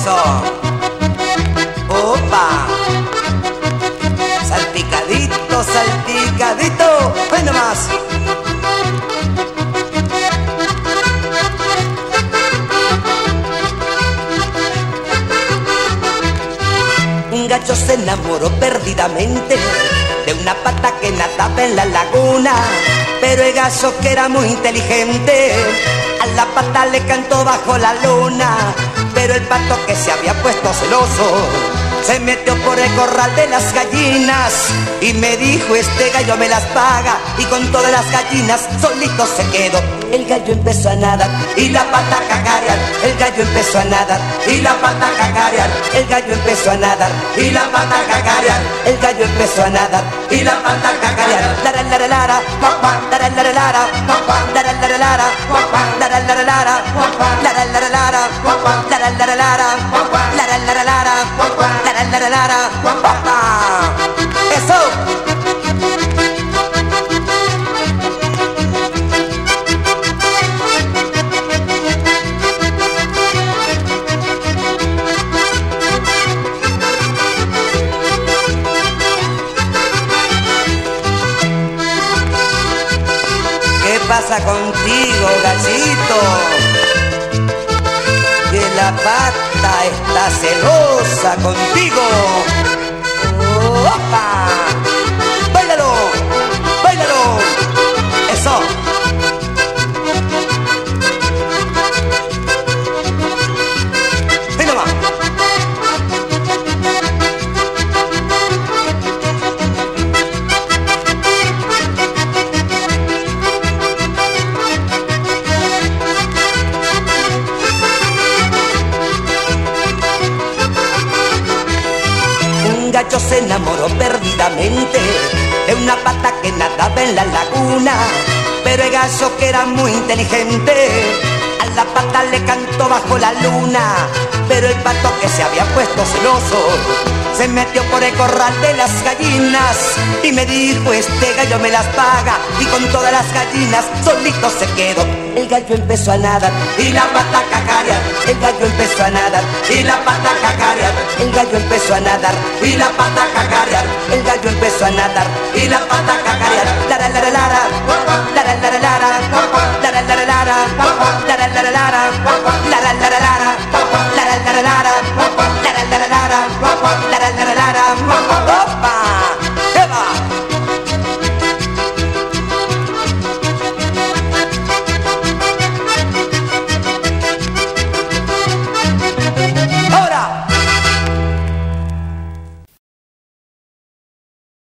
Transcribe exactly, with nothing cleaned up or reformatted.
Eso. Opa. Salpicadito, salpicadito. Ven nomás. Un gallo se enamoró perdidamente de una pata que nadaba en la laguna, pero el gallo, que era muy inteligente, a la pata le cantó bajo la luna. Pero el pato, que se había puesto celoso, se metió por el corral de las gallinas y me dijo: este gallo me las paga. Y con todas las gallinas solito se quedó. El gallo empezó a nadar y la pata a cacarear. El gallo empezó a nadar y la pata a cacarear. El gallo empezó a nadar y la pata a cacarear. El gallo empezó a nadar y la pata a cacarear. Lara lara lara, lara lara lara, lara lara lara, lara lara lara, lara lara lara, lara lara lara, lara lara lara, lara lara lara. Eso. ¿Qué pasa contigo, gallito? Que la pata está celosa contigo. ¡Opa! ¡Báilalo! ¡Báilalo! ¡Eso! ¡Ven nomás! Un gallo se enamoró perdidamente de una pata que nadaba en la laguna, pero el gallo, que era muy inteligente, a la pata le cantó bajo la luna. Pero el pato, que se había puesto celoso, se metió por el corral de las gallinas y me dijo: este gallo me las paga. Y con todas las gallinas solito se quedó. El gallo empezó a nadar y la pata a cacarear. El gallo empezó a nadar y la pata a cacarear. El gallo empezó a nadar y la pata a cacarear. El gallo empezó a nadar y la pata a cacarear. Lara lara lara, lara lara lara, lara lara lara, lara lara lara, lara lara lara.